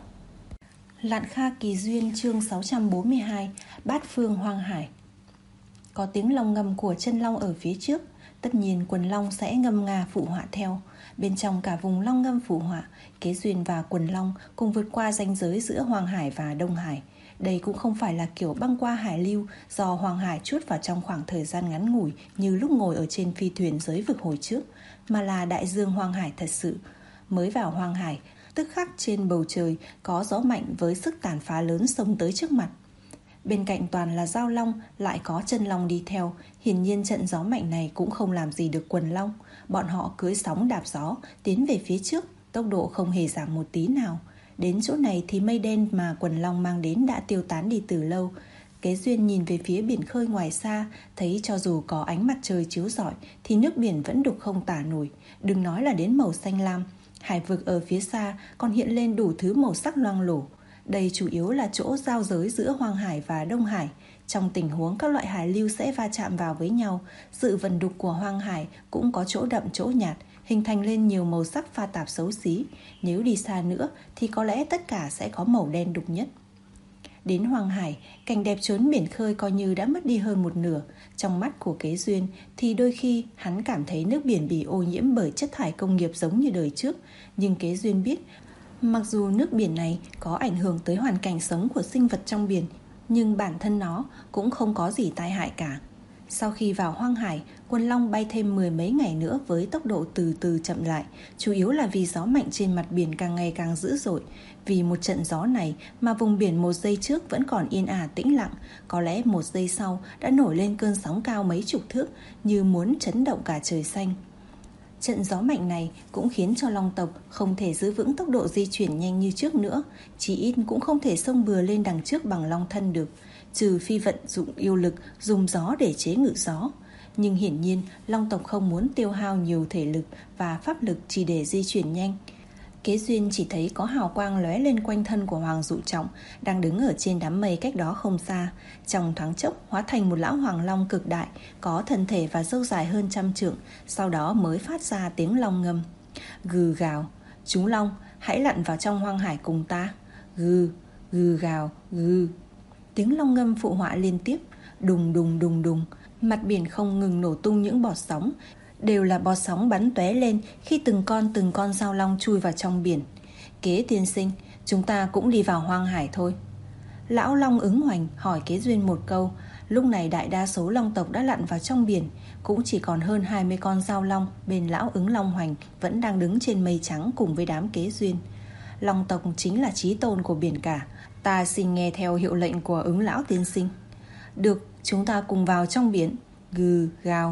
Lạn Kha Kỳ Duyên chương sáu trăm bốn mươi hai. Bát Phương Hoang Hải. Có tiếng long ngâm của chân long ở phía trước, tất nhiên quần long sẽ ngâm nga phụ họa theo. Bên trong cả vùng long ngâm phụ họa, Kế Duyên và quần long cùng vượt qua ranh giới giữa Hoàng Hải và Đông Hải. Đây cũng không phải là kiểu băng qua hải lưu do Hoàng Hải chuốt vào trong khoảng thời gian ngắn ngủi như lúc ngồi ở trên phi thuyền giới vực hồi trước, mà là đại dương Hoàng Hải thật sự. Mới vào Hoàng Hải, tức khắc trên bầu trời có gió mạnh với sức tàn phá lớn xông tới trước mặt. Bên cạnh toàn là giao long, lại có chân long đi theo. Hiển nhiên trận gió mạnh này cũng không làm gì được quần long. Bọn họ cưỡi sóng đạp gió tiến về phía trước, tốc độ không hề giảm một tí nào. Đến chỗ này thì mây đen mà quần long mang đến đã tiêu tán đi từ lâu. Kế Duyên nhìn về phía biển khơi ngoài xa, thấy cho dù có ánh mặt trời chiếu rọi thì nước biển vẫn đục không tả nổi, đừng nói là đến màu xanh lam. Hải vực ở phía xa còn hiện lên đủ thứ màu sắc loang lổ. Đây chủ yếu là chỗ giao giới giữa Hoàng Hải và Đông Hải. Trong tình huống các loại hải lưu sẽ va chạm vào với nhau, sự vần đục của Hoàng Hải cũng có chỗ đậm chỗ nhạt, hình thành lên nhiều màu sắc pha tạp xấu xí. Nếu đi xa nữa thì có lẽ tất cả sẽ có màu đen đục nhất. Đến Hoàng Hải, cảnh đẹp chốn biển khơi coi như đã mất đi hơn một nửa. Trong mắt của Kế Duyên thì đôi khi hắn cảm thấy nước biển bị ô nhiễm bởi chất thải công nghiệp giống như đời trước. Nhưng Kế Duyên biết, mặc dù nước biển này có ảnh hưởng tới hoàn cảnh sống của sinh vật trong biển, nhưng bản thân nó cũng không có gì tai hại cả. Sau khi vào Hoang Hải, quần long bay thêm mười mấy ngày nữa với tốc độ từ từ chậm lại, chủ yếu là vì gió mạnh trên mặt biển càng ngày càng dữ dội. Vì một trận gió này mà vùng biển một giây trước vẫn còn yên ả tĩnh lặng, có lẽ một giây sau đã nổi lên cơn sóng cao mấy chục thước, như muốn chấn động cả trời xanh. Trận gió mạnh này cũng khiến cho long tộc không thể giữ vững tốc độ di chuyển nhanh như trước nữa, chỉ ít cũng không thể xông bừa lên đằng trước bằng long thân được, trừ phi vận dụng yêu lực dùng gió để chế ngự gió. Nhưng hiển nhiên long tộc không muốn tiêu hao nhiều thể lực và pháp lực chỉ để di chuyển nhanh. Kế Duyên chỉ thấy có hào quang lóe lên quanh thân của Hoàng Dụ Trọng đang đứng ở trên đám mây cách đó không xa, trong thoáng chốc hóa thành một lão hoàng long cực đại, có thân thể và râu dài hơn trăm trượng, sau đó mới phát ra tiếng long ngâm. Gừ gào, chúng long, hãy lặn vào trong Hoang Hải cùng ta. Gừ, gừ gào, gừ. Tiếng long ngâm phụ họa liên tiếp, đùng đùng đùng đùng, mặt biển không ngừng nổ tung những bọt sóng. Đều là bọt sóng bắn tóe lên khi từng con từng con giao long chui vào trong biển. Kế tiên sinh, chúng ta cũng đi vào Hoang Hải thôi. Lão Long ứng hoành hỏi Kế Duyên một câu. Lúc này đại đa số long tộc đã lặn vào trong biển, cũng chỉ còn hơn hai mươi con giao long bên lão ứng Long Hoành vẫn đang đứng trên mây trắng cùng với đám Kế Duyên. Long tộc chính là chí tôn của biển cả, ta xin nghe theo hiệu lệnh của ứng lão tiên sinh. Được, chúng ta cùng vào trong biển. Gừ gào.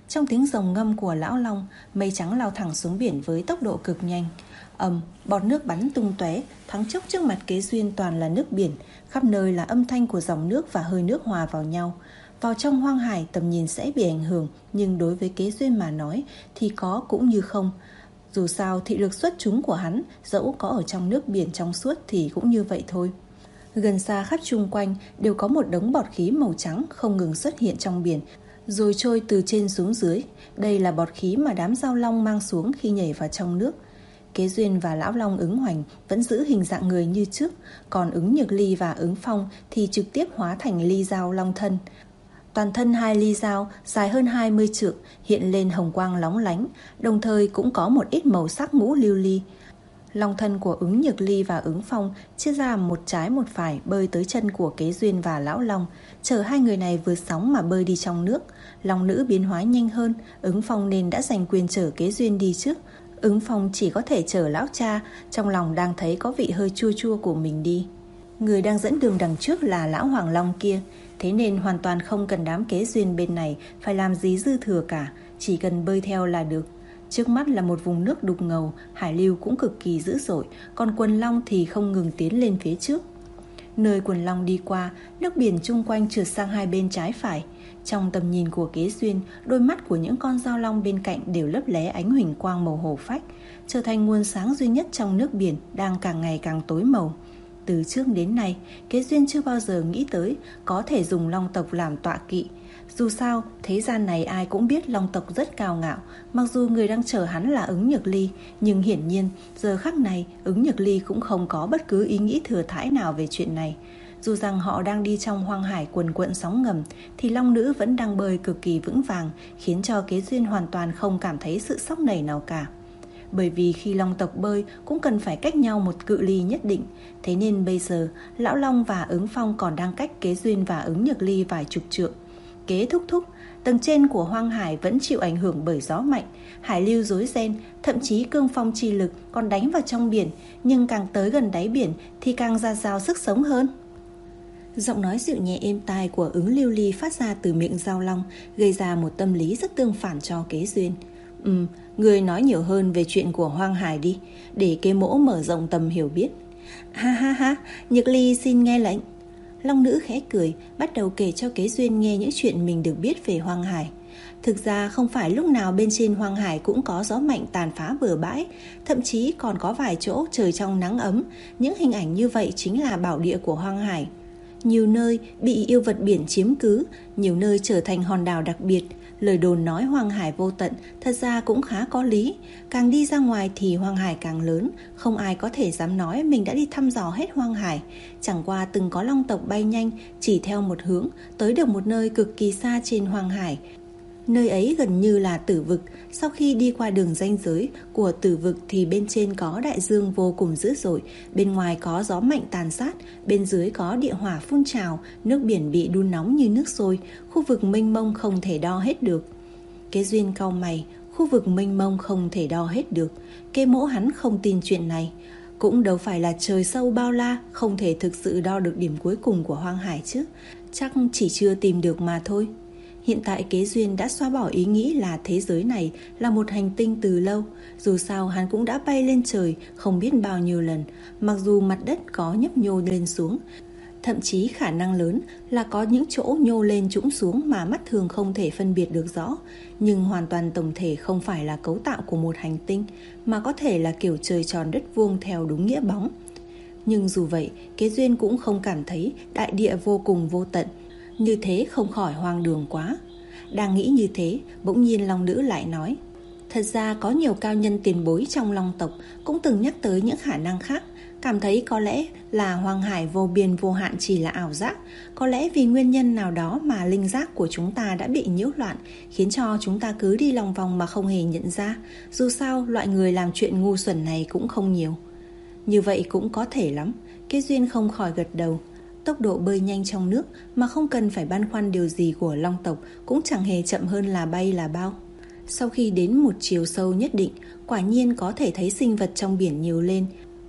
Trong tiếng rồng ngâm của lão long, mây trắng lao thẳng xuống biển với tốc độ cực nhanh. Ầm, bọt nước bắn tung tóe, thoáng chốc trước mặt Kế Duyên toàn là nước biển, khắp nơi là âm thanh của dòng nước và hơi nước hòa vào nhau. Vào trong hoang hải tầm nhìn sẽ bị ảnh hưởng, nhưng đối với Kế Duyên mà nói thì có cũng như không. Dù sao thị lực xuất chúng của hắn, dẫu có ở trong nước biển trong suốt thì cũng như vậy thôi. Gần xa khắp chung quanh đều có một đống bọt khí màu trắng không ngừng xuất hiện trong biển, rồi trôi từ trên xuống dưới. Đây là bọt khí mà đám giao long mang xuống khi nhảy vào trong nước. Kế Duyên và lão long Ứng Hoành vẫn giữ hình dạng người như trước, còn Ứng Nhược Ly và Ứng Phong thì trực tiếp hóa thành ly dao long thân. Toàn thân hai ly dao dài hơn hai mươi trượng, hiện lên hồng quang lóng lánh, đồng thời cũng có một ít màu sắc ngũ lưu ly. Long thân của Ứng Nhược Ly và Ứng Phong chia ra một trái một phải bơi tới chân của Kế Duyên và lão long, chở hai người này vượt sóng mà bơi đi trong nước. Long nữ biến hóa nhanh hơn, Ứng Phong nên đã giành quyền chở Kế Duyên đi trước. Ứng Phong chỉ có thể chở lão cha, trong lòng đang thấy có vị hơi chua chua của mình đi. Người đang dẫn đường đằng trước là lão Hoàng Long kia, thế nên hoàn toàn không cần đám Kế Duyên bên này phải làm gì dư thừa cả, chỉ cần bơi theo là được. Trước mắt là một vùng nước đục ngầu, hải lưu cũng cực kỳ dữ dội, còn quần long thì không ngừng tiến lên phía trước. Nơi quần long đi qua, nước biển chung quanh trượt sang hai bên trái phải. Trong tầm nhìn của Kế Duyên, đôi mắt của những con dao long bên cạnh đều lấp lé ánh huỳnh quang màu hổ phách, trở thành nguồn sáng duy nhất trong nước biển đang càng ngày càng tối màu. Từ trước đến nay, Kế Duyên chưa bao giờ nghĩ tới có thể dùng long tộc làm tọa kỵ. Dù sao, thế gian này ai cũng biết long tộc rất cao ngạo, mặc dù người đang chở hắn là Ứng Nhược Ly, nhưng hiển nhiên giờ khắc này Ứng Nhược Ly cũng không có bất cứ ý nghĩ thừa thãi nào về chuyện này. Dù rằng họ đang đi trong hoang hải quần quận sóng ngầm, thì long nữ vẫn đang bơi cực kỳ vững vàng, khiến cho Kế Duyên hoàn toàn không cảm thấy sự sốc nảy nào cả. Bởi vì khi long tộc bơi cũng cần phải cách nhau một cự ly nhất định, thế nên bây giờ lão long và Ứng Phong còn đang cách Kế Duyên và Ứng Nhược Ly vài chục trượng. Kế thúc thúc, tầng trên của hoang hải vẫn chịu ảnh hưởng bởi gió mạnh, hải lưu rối ren, thậm chí cương phong chi lực còn đánh vào trong biển, nhưng càng tới gần đáy biển thì càng ra dao sức sống hơn. Giọng nói dịu nhẹ êm tai của Ứng Lưu Ly phát ra từ miệng giao long, gây ra một tâm lý rất tương phản cho Kế Duyên. Ừm, người nói nhiều hơn về chuyện của hoang hải đi, để Kế mỗ mở rộng tầm hiểu biết. Ha ha ha, Nhược Ly xin nghe lệnh. Long nữ khẽ cười, bắt đầu kể cho Kế Duyên nghe những chuyện mình được biết về hoang hải. Thực ra không phải lúc nào bên trên hoang hải cũng có gió mạnh tàn phá bừa bãi, thậm chí còn có vài chỗ trời trong nắng ấm. Những hình ảnh như vậy chính là bảo địa của hoang hải. Nhiều nơi bị yêu vật biển chiếm cứ, nhiều nơi trở thành hòn đảo đặc biệt. Lời đồn nói hoang hải vô tận thật ra cũng khá có lý. Càng đi ra ngoài thì hoang hải càng lớn, không ai có thể dám nói mình đã đi thăm dò hết hoang hải. Chẳng qua từng có long tộc bay nhanh chỉ theo một hướng, tới được một nơi cực kỳ xa trên hoang hải. Nơi ấy gần như là tử vực. Sau khi đi qua đường ranh giới của tử vực thì bên trên có đại dương vô cùng dữ dội, bên ngoài có gió mạnh tàn sát, bên dưới có địa hỏa phun trào, nước biển bị đun nóng như nước sôi, khu vực mênh mông không thể đo hết được. Kế Duyên cau mày, khu vực mênh mông không thể đo hết được. Kế mỗ hắn không tin chuyện này. Cũng đâu phải là trời sâu bao la, không thể thực sự đo được điểm cuối cùng của hoang hải chứ. Chắc chỉ chưa tìm được mà thôi. Hiện tại Kế Duyên đã xóa bỏ ý nghĩ là thế giới này là một hành tinh từ lâu. Dù sao hắn cũng đã bay lên trời không biết bao nhiêu lần, mặc dù mặt đất có nhấp nhô lên xuống. Thậm chí khả năng lớn là có những chỗ nhô lên trũng xuống mà mắt thường không thể phân biệt được rõ. Nhưng hoàn toàn tổng thể không phải là cấu tạo của một hành tinh, mà có thể là kiểu trời tròn đất vuông theo đúng nghĩa bóng. Nhưng dù vậy, Kế Duyên cũng không cảm thấy đại địa vô cùng vô tận. Như thế không khỏi hoang đường quá. Đang nghĩ như thế, bỗng nhiên long nữ lại nói: thật ra có nhiều cao nhân tiền bối trong long tộc cũng từng nhắc tới những khả năng khác, cảm thấy có lẽ là hoang hải vô biên vô hạn chỉ là ảo giác. Có lẽ vì nguyên nhân nào đó mà linh giác của chúng ta đã bị nhiễu loạn, khiến cho chúng ta cứ đi lòng vòng mà không hề nhận ra. Dù sao loại người làm chuyện ngu xuẩn này cũng không nhiều. Như vậy cũng có thể lắm. Kế Duyên không khỏi gật đầu. Tốc độ bơi nhanh trong nước mà không cần phải băn khoăn điều gì của long tộc cũng chẳng hề chậm hơn là bay là bao. Sau khi đến một chiều sâu nhất định, quả nhiên có thể thấy sinh vật trong biển nhiều lên.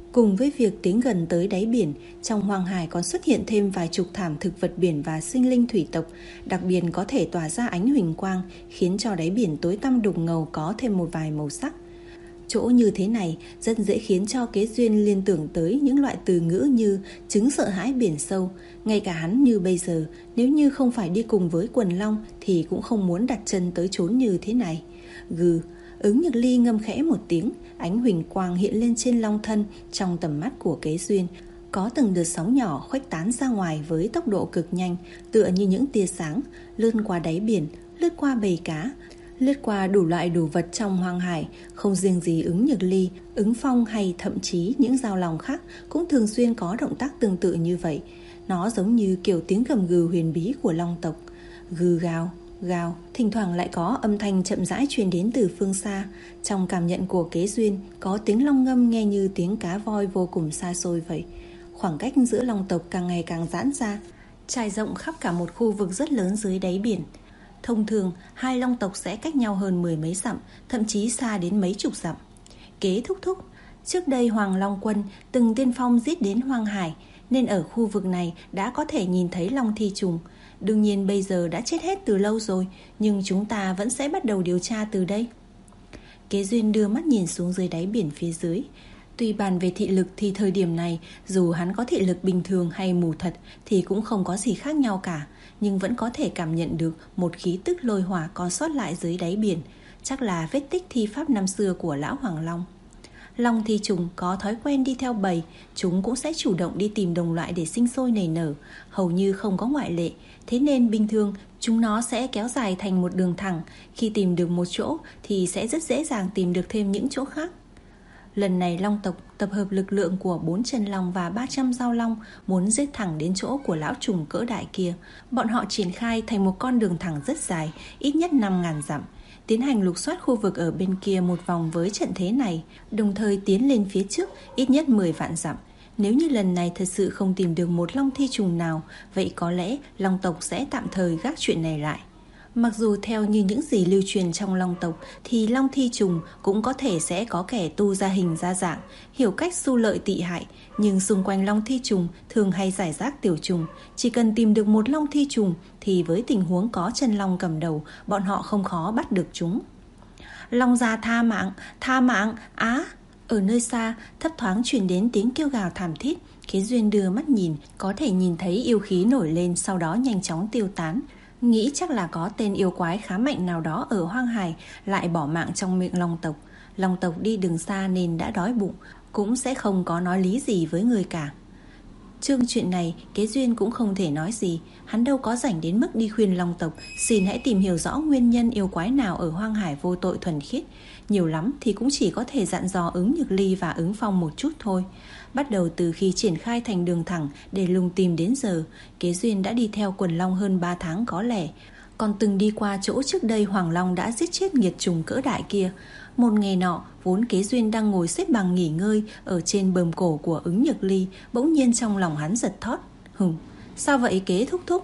Cùng với việc tiến gần tới đáy biển, trong hoang hải còn xuất hiện thêm vài chục thảm thực vật biển và sinh linh thủy tộc, đặc biệt có thể tỏa ra ánh huỳnh quang, khiến cho đáy biển tối tăm đục ngầu có thêm một vài màu sắc. Chỗ như thế này rất dễ khiến cho Kế Duyên liên tưởng tới những loại từ ngữ như chứng sợ hãi biển sâu. Ngay cả hắn như bây giờ, nếu như không phải đi cùng với quần long thì cũng không muốn đặt chân tới chốn như thế này. Gừ, Ứng Nhược Ly ngâm khẽ một tiếng, ánh huỳnh quang hiện lên trên long thân trong tầm mắt của Kế Duyên. Có từng đợt sóng nhỏ khuếch tán ra ngoài với tốc độ cực nhanh, tựa như những tia sáng, lướt qua đáy biển, lướt qua bầy cá, lướt qua đủ loại đồ vật trong hoang hải. Không riêng gì Ứng Nhược Ly, Ứng Phong hay thậm chí những dao lòng khác cũng thường xuyên có động tác tương tự như vậy. Nó giống như kiểu tiếng gầm gừ huyền bí của long tộc. Gừ gào, gào, thỉnh thoảng lại có âm thanh chậm rãi truyền đến từ phương xa. Trong cảm nhận của Kế Duyên, có tiếng long ngâm nghe như tiếng cá voi vô cùng xa xôi vậy. Khoảng cách giữa long tộc càng ngày càng giãn ra, trải rộng khắp cả một khu vực rất lớn dưới đáy biển. Thông thường, hai long tộc sẽ cách nhau hơn mười mấy dặm, thậm chí xa đến mấy chục dặm. Kế thúc thúc, trước đây Hoàng Long Quân từng tiên phong giết đến hoang hải, nên ở khu vực này đã có thể nhìn thấy long thi trùng. Đương nhiên bây giờ đã chết hết từ lâu rồi, nhưng chúng ta vẫn sẽ bắt đầu điều tra từ đây. Kế Duyên đưa mắt nhìn xuống dưới đáy biển phía dưới. Tuy bàn về thị lực thì thời điểm này, dù hắn có thị lực bình thường hay mù thật thì cũng không có gì khác nhau cả, nhưng vẫn có thể cảm nhận được một khí tức lôi hỏa còn sót lại dưới đáy biển. Chắc là vết tích thi pháp năm xưa của lão Hoàng Long. Long thi trùng có thói quen đi theo bầy, chúng cũng sẽ chủ động đi tìm đồng loại để sinh sôi nảy nở, hầu như không có ngoại lệ. Thế nên bình thường chúng nó sẽ kéo dài thành một đường thẳng, khi tìm được một chỗ thì sẽ rất dễ dàng tìm được thêm những chỗ khác. Lần này long tộc tập hợp lực lượng của bốn chân long và ba trăm dao long, muốn giết thẳng đến chỗ của lão trùng cỡ đại kia. Bọn họ triển khai thành một con đường thẳng rất dài, ít nhất năm ngàn dặm, tiến hành lục soát khu vực ở bên kia một vòng với trận thế này, đồng thời tiến lên phía trước ít nhất mười vạn dặm. Nếu như lần này thật sự không tìm được một long thi trùng nào, vậy có lẽ long tộc sẽ tạm thời gác chuyện này lại. Mặc dù theo như những gì lưu truyền trong long tộc thì long thi trùng cũng có thể sẽ có kẻ tu ra hình ra dạng, hiểu cách xu lợi tị hại, nhưng xung quanh long thi trùng thường hay giải rác tiểu trùng. Chỉ cần tìm được một long thi trùng thì với tình huống có chân long cầm đầu, bọn họ không khó bắt được chúng. Long già tha mạng, tha mạng, á! Ở nơi xa thấp thoáng truyền đến tiếng kêu gào thảm thiết. Kế Duyên đưa mắt nhìn, có thể nhìn thấy yêu khí nổi lên, sau đó nhanh chóng tiêu tán. Nghĩ chắc là có tên yêu quái khá mạnh nào đó ở hoang hải lại bỏ mạng trong miệng long tộc. Long tộc đi đường xa nên đã đói bụng, cũng sẽ không có nói lý gì với người cả. Chương chuyện này Kế Duyên cũng không thể nói gì. Hắn đâu có rảnh đến mức đi khuyên long tộc xin hãy tìm hiểu rõ nguyên nhân yêu quái nào ở hoang hải vô tội thuần khiết. Nhiều lắm thì cũng chỉ có thể dặn dò Ứng Nhược Ly và Ứng Phong một chút thôi. Bắt đầu từ khi triển khai thành đường thẳng để lùng tìm đến giờ, Kế Duyên đã đi theo quần long hơn ba tháng có lẽ. Còn từng đi qua chỗ trước đây Hoàng Long đã giết chết nghiệt trùng cỡ đại kia. Một ngày nọ, vốn Kế Duyên đang ngồi xếp bằng nghỉ ngơi ở trên bờm cổ của Ứng Nhược Ly, bỗng nhiên trong lòng hắn giật thót. Hừm, sao vậy Kế thúc thúc?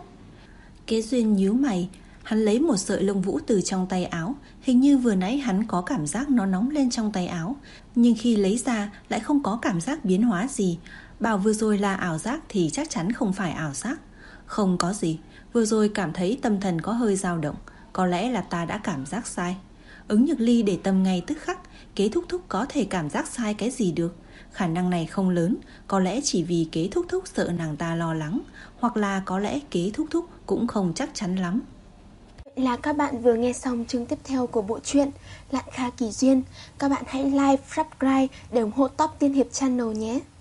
Kế Duyên nhíu mày, hắn lấy một sợi lông vũ từ trong tay áo. Hình như vừa nãy hắn có cảm giác nó nóng lên trong tay áo, nhưng khi lấy ra lại không có cảm giác biến hóa gì. Bảo vừa rồi là ảo giác thì chắc chắn không phải ảo giác. Không có gì, vừa rồi cảm thấy tâm thần có hơi dao động, có lẽ là ta đã cảm giác sai. Ứng Nhược Ly để tâm ngay tức khắc. Kế thúc thúc có thể cảm giác sai cái gì được? Khả năng này không lớn, có lẽ chỉ vì Kế thúc thúc sợ nàng ta lo lắng, hoặc là có lẽ Kế thúc thúc cũng không chắc chắn lắm. Là các bạn vừa nghe xong chương tiếp theo của bộ truyện Lạn Kha Kỳ Duyên. Các bạn hãy like, subscribe để ủng hộ Top Tiên Hiệp Channel nhé.